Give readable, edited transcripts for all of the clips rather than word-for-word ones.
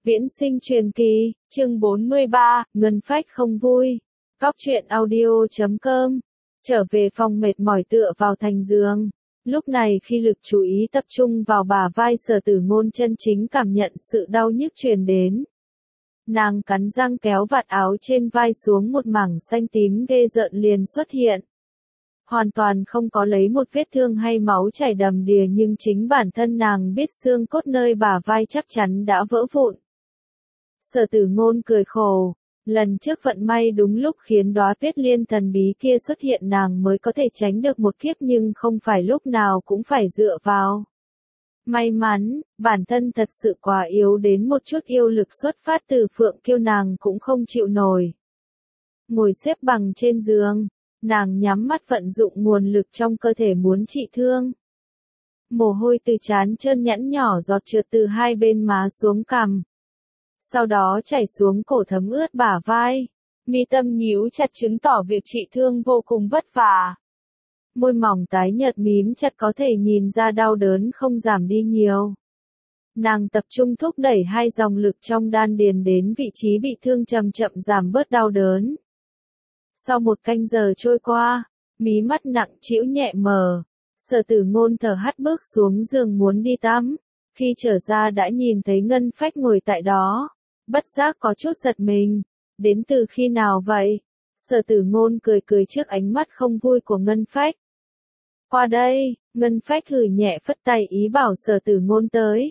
Viễn sinh truyền kỳ, chương 43, Ngân Phách không vui. Cóc truyện audio.com. Trở về phòng mệt mỏi tựa vào thành giường. Lúc này khi lực chú ý tập trung vào bả vai Sở Tử Ngôn chân chính cảm nhận sự đau nhức truyền đến. Nàng cắn răng kéo vạt áo trên vai xuống, một mảng xanh tím ghê rợn liền xuất hiện. Hoàn toàn không có lấy một vết thương hay máu chảy đầm đìa, nhưng chính bản thân nàng biết xương cốt nơi bả vai chắc chắn đã vỡ vụn. Sở Tử Ngôn cười khổ, lần trước vận may đúng lúc khiến đóa tuyết liên thần bí kia xuất hiện, nàng mới có thể tránh được một kiếp, nhưng không phải lúc nào cũng phải dựa vào may mắn, bản thân thật sự quá yếu đến một chút yêu lực xuất phát từ Phượng Kiêu nàng cũng không chịu nổi. Ngồi xếp bằng trên giường, nàng nhắm mắt vận dụng nguồn lực trong cơ thể muốn trị thương. Mồ hôi từ trán trơn nhẵn nhỏ giọt trượt từ hai bên má xuống cằm. Sau đó chảy xuống cổ thấm ướt bả vai. Mi tâm nhíu chặt chứng tỏ việc trị thương vô cùng vất vả. Môi mỏng tái nhợt mím chặt, có thể nhìn ra đau đớn không giảm đi nhiều. Nàng tập trung thúc đẩy hai dòng lực trong đan điền đến vị trí bị thương, chậm chậm giảm bớt đau đớn. Sau một canh giờ trôi qua, mí mắt nặng trĩu nhẹ mở. Sở Tử Ngôn thở hắt bước xuống giường muốn đi tắm. Khi trở ra đã nhìn thấy Ngân Phách ngồi tại đó. Bất giác có chút giật mình. Đến từ khi nào vậy? Sở Tử Ngôn cười cười trước ánh mắt không vui của Ngân Phách. Qua đây, Ngân Phách hừ nhẹ phất tay ý bảo Sở Tử Ngôn tới.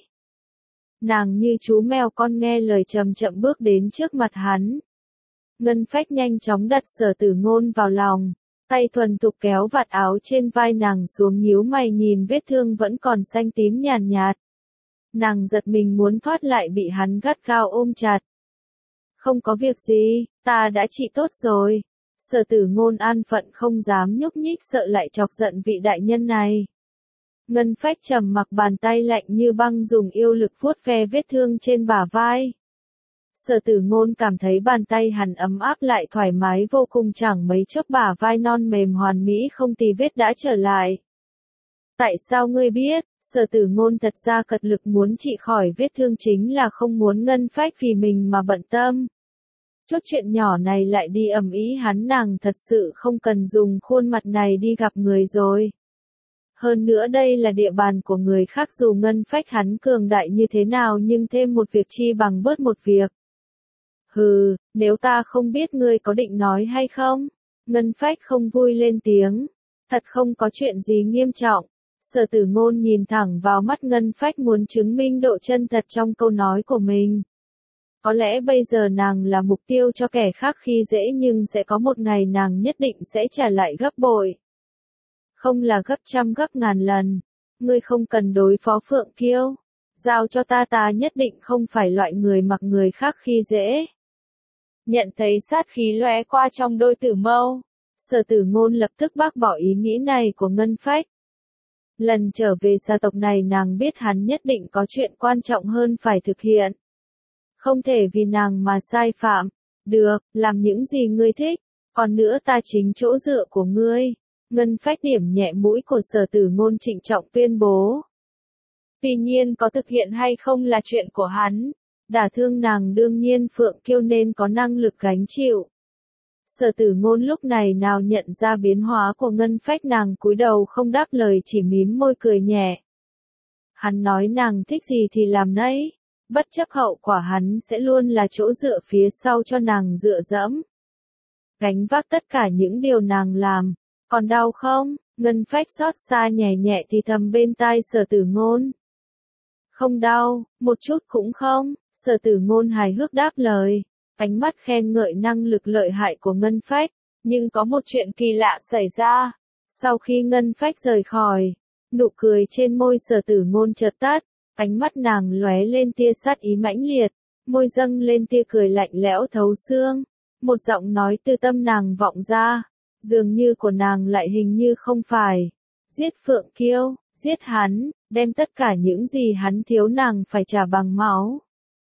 Nàng như chú mèo con nghe lời chậm chậm bước đến trước mặt hắn. Ngân Phách nhanh chóng đặt Sở Tử Ngôn vào lòng, tay thuần thục kéo vạt áo trên vai nàng xuống, nhíu mày nhìn vết thương vẫn còn xanh tím nhàn nhạt. Nàng giật mình muốn thoát lại bị hắn gắt gao ôm chặt. Không có việc gì, ta đã trị tốt rồi. Sở Tử Ngôn an phận không dám nhúc nhích, sợ lại chọc giận vị đại nhân này. Ngân Phách trầm mặc, bàn tay lạnh như băng dùng yêu lực vuốt ve vết thương trên bả vai. Sở Tử Ngôn cảm thấy bàn tay hắn ấm áp lại thoải mái vô cùng, chẳng mấy chốc bả vai non mềm hoàn mỹ không tì vết đã trở lại. Tại sao ngươi biết? Sở Tử Ngôn thật ra cật lực muốn trị khỏi vết thương chính là không muốn Ngân Phách vì mình mà bận tâm. Chút chuyện nhỏ này lại đi ầm ĩ hắn, nàng thật sự không cần dùng khuôn mặt này đi gặp người rồi. Hơn nữa đây là địa bàn của người khác, dù Ngân Phách hắn cường đại như thế nào nhưng thêm một việc chi bằng bớt một việc. Hừ, nếu ta không biết ngươi có định nói hay không? Ngân Phách không vui lên tiếng. Thật không có chuyện gì nghiêm trọng. Sở Tử Ngôn nhìn thẳng vào mắt Ngân Phách, muốn chứng minh độ chân thật trong câu nói của mình. Có lẽ bây giờ nàng là mục tiêu cho kẻ khác khi dễ, nhưng sẽ có một ngày nàng nhất định sẽ trả lại gấp bội. Không là gấp trăm gấp ngàn lần. Ngươi không cần đối phó Phượng Kiêu. Giao cho ta, ta nhất định không phải loại người mặc người khác khi dễ. Nhận thấy sát khí lóe qua trong đôi tử mâu, Sở Tử Ngôn lập tức bác bỏ ý nghĩ này của Ngân Phách. Lần trở về gia tộc này nàng biết hắn nhất định có chuyện quan trọng hơn phải thực hiện. Không thể vì nàng mà sai phạm. Được, làm những gì ngươi thích. Còn nữa, ta chính chỗ dựa của ngươi. Ngân Phách điểm nhẹ mũi của Sở Tử Ngôn, trịnh trọng tuyên bố. Tuy nhiên có thực hiện hay không là chuyện của hắn. Đả thương nàng đương nhiên Phượng Kiêu nên có năng lực gánh chịu. Sở Tử Ngôn lúc này nào nhận ra biến hóa của Ngân Phách, nàng cúi đầu không đáp lời, chỉ mím môi cười nhẹ. Hắn nói nàng thích gì thì làm nấy. Bất chấp hậu quả, hắn sẽ luôn là chỗ dựa phía sau cho nàng dựa dẫm. Gánh vác tất cả những điều nàng làm. Còn đau không? Ngân Phách xót xa nhẹ nhẹ thì thầm bên tai Sở Tử Ngôn. Không đau, một chút cũng không. Sở Tử Ngôn hài hước đáp lời. Ánh mắt khen ngợi năng lực lợi hại của Ngân Phách. Nhưng có một chuyện kỳ lạ xảy ra. Sau khi Ngân Phách rời khỏi, nụ cười trên môi Sở Tử Ngôn chợt tắt. Ánh mắt nàng lóe lên tia sát ý mãnh liệt, môi dâng lên tia cười lạnh lẽo thấu xương. Một giọng nói từ tâm nàng vọng ra, dường như của nàng lại hình như không phải. Giết Phượng Kiêu, giết hắn, đem tất cả những gì hắn thiếu nàng phải trả bằng máu.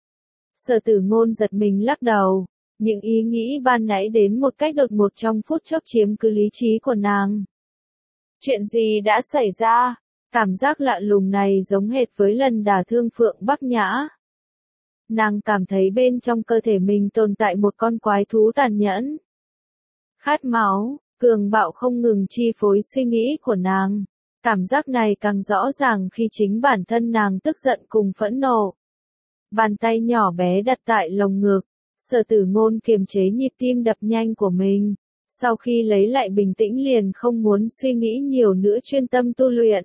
Sở Tử Ngôn giật mình lắc đầu, những ý nghĩ ban nãy đến một cách đột ngột trong phút chốc chiếm cứ lý trí của nàng. Chuyện gì đã xảy ra? Cảm giác lạ lùng này giống hệt với lần đả thương Phượng Bắc Nhã. Nàng cảm thấy bên trong cơ thể mình tồn tại một con quái thú tàn nhẫn. Khát máu, cường bạo không ngừng chi phối suy nghĩ của nàng. Cảm giác này càng rõ ràng khi chính bản thân nàng tức giận cùng phẫn nộ. Bàn tay nhỏ bé đặt tại lồng ngực, Sở Tử Ngôn kiềm chế nhịp tim đập nhanh của mình. Sau khi lấy lại bình tĩnh liền không muốn suy nghĩ nhiều nữa, chuyên tâm tu luyện.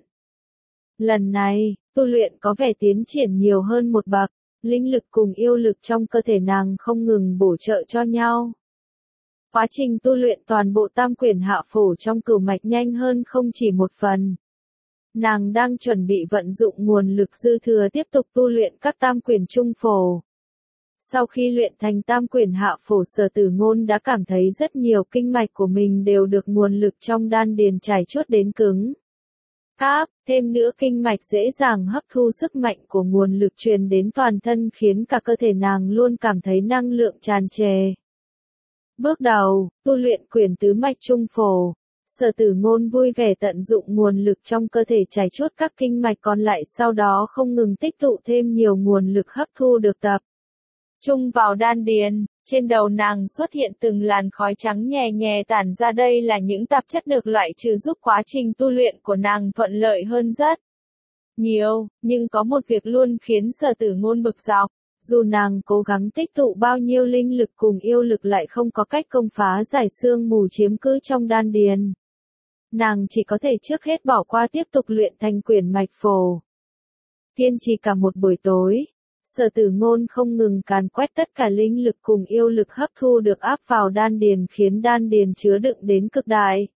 Lần này, tu luyện có vẻ tiến triển nhiều hơn một bậc, linh lực cùng yêu lực trong cơ thể nàng không ngừng bổ trợ cho nhau. Quá trình tu luyện toàn bộ tam quyển hạ phổ trong cửu mạch nhanh hơn không chỉ một phần. Nàng đang chuẩn bị vận dụng nguồn lực dư thừa tiếp tục tu luyện các tam quyển trung phổ. Sau khi luyện thành tam quyển hạ phổ, Sở Tử Ngôn đã cảm thấy rất nhiều kinh mạch của mình đều được nguồn lực trong đan điền trải chuốt đến cứng cáp, thêm nữa kinh mạch dễ dàng hấp thu sức mạnh của nguồn lực truyền đến toàn thân, khiến cả cơ thể nàng luôn cảm thấy năng lượng tràn trề. Bước đầu, tu luyện quyển tứ mạch trung phổ, Sở Tử Ngôn vui vẻ tận dụng nguồn lực trong cơ thể trải chuốt các kinh mạch còn lại, sau đó không ngừng tích tụ thêm nhiều nguồn lực hấp thu được tập trung vào đan điền. Trên đầu nàng xuất hiện từng làn khói trắng nhè nhè tản ra, đây là những tạp chất được loại trừ, giúp quá trình tu luyện của nàng thuận lợi hơn rất nhiều, nhưng có một việc luôn khiến Sở Tử Ngôn bực dọc. Dù nàng cố gắng tích tụ bao nhiêu linh lực cùng yêu lực lại không có cách công phá giải xương mù chiếm cứ trong đan điền. Nàng chỉ có thể trước hết bỏ qua tiếp tục luyện thành quyển mạch phổ. Kiên trì cả một buổi tối, Sở Tử Ngôn không ngừng càn quét tất cả linh lực cùng yêu lực hấp thu được áp vào đan điền, khiến đan điền chứa đựng đến cực đại.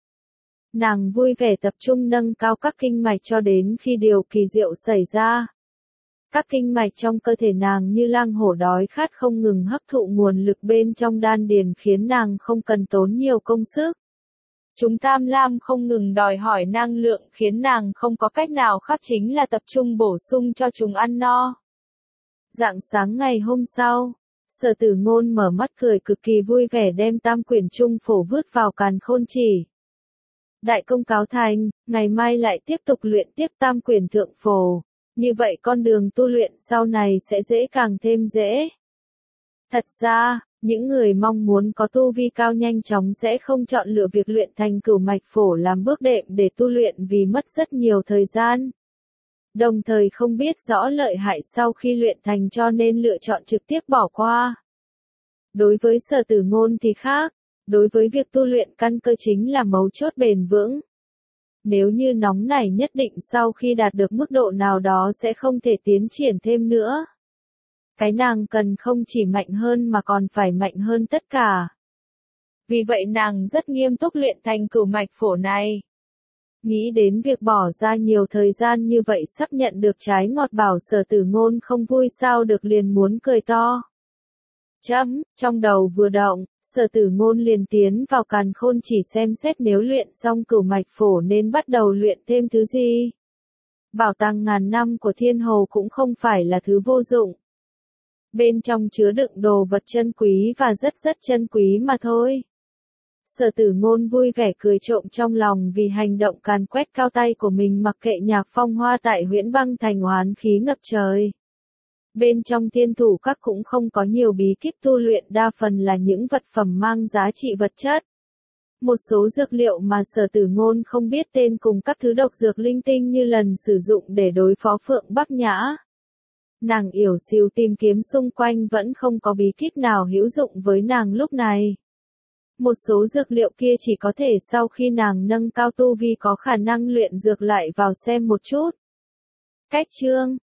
Nàng vui vẻ tập trung nâng cao các kinh mạch cho đến khi điều kỳ diệu xảy ra. Các kinh mạch trong cơ thể nàng như lang hổ đói khát không ngừng hấp thụ nguồn lực bên trong đan điền, khiến nàng không cần tốn nhiều công sức. Chúng tham lam không ngừng đòi hỏi năng lượng, khiến nàng không có cách nào khác chính là tập trung bổ sung cho chúng ăn no. Rạng sáng ngày hôm sau, Sở Tử Ngôn mở mắt cười cực kỳ vui vẻ, đem tam quyển trung phổ vứt vào càn khôn chỉ. Đại công cáo thành, ngày mai lại tiếp tục luyện tiếp tam quyển thượng phổ. Như vậy con đường tu luyện sau này sẽ càng thêm dễ. Thật ra, những người mong muốn có tu vi cao nhanh chóng sẽ không chọn lựa việc luyện thành cửu mạch phổ làm bước đệm để tu luyện, vì mất rất nhiều thời gian. Đồng thời không biết rõ lợi hại sau khi luyện thành, cho nên lựa chọn trực tiếp bỏ qua. Đối với Sở Tử Ngôn thì khác, đối với việc tu luyện căn cơ chính là mấu chốt bền vững. Nếu như nóng nảy nhất định sau khi đạt được mức độ nào đó sẽ không thể tiến triển thêm nữa. Cái nàng cần không chỉ mạnh hơn mà còn phải mạnh hơn tất cả. Vì vậy nàng rất nghiêm túc luyện thành cửu mạch phổ này. Nghĩ đến việc bỏ ra nhiều thời gian như vậy sắp nhận được trái ngọt, bảo Sở Tử Ngôn không vui sao được, liền muốn cười to. Trong đầu vừa động, Sở Tử Ngôn liền tiến vào càn khôn chỉ xem xét nếu luyện xong cửu mạch phổ nên bắt đầu luyện thêm thứ gì. Bảo tàng ngàn năm của Thiên Hồ cũng không phải là thứ vô dụng. Bên trong chứa đựng đồ vật chân quý và rất chân quý mà thôi. Sở Tử Ngôn vui vẻ cười trộm trong lòng vì hành động càn quét cao tay của mình, mặc kệ nhạc phong hoa tại Huyễn Băng Thành oán khí ngập trời. Bên trong Thiên Thủ Các cũng không có nhiều bí kíp tu luyện, đa phần là những vật phẩm mang giá trị vật chất. Một số dược liệu mà Sở Tử Ngôn không biết tên cùng các thứ độc dược linh tinh như lần sử dụng để đối phó Phượng Bắc Nhã. Nàng yểu xìu tìm kiếm xung quanh vẫn không có bí kíp nào hữu dụng với nàng lúc này. Một số dược liệu kia chỉ có thể sau khi nàng nâng cao tu vi có khả năng luyện dược lại vào xem một chút. Cách chương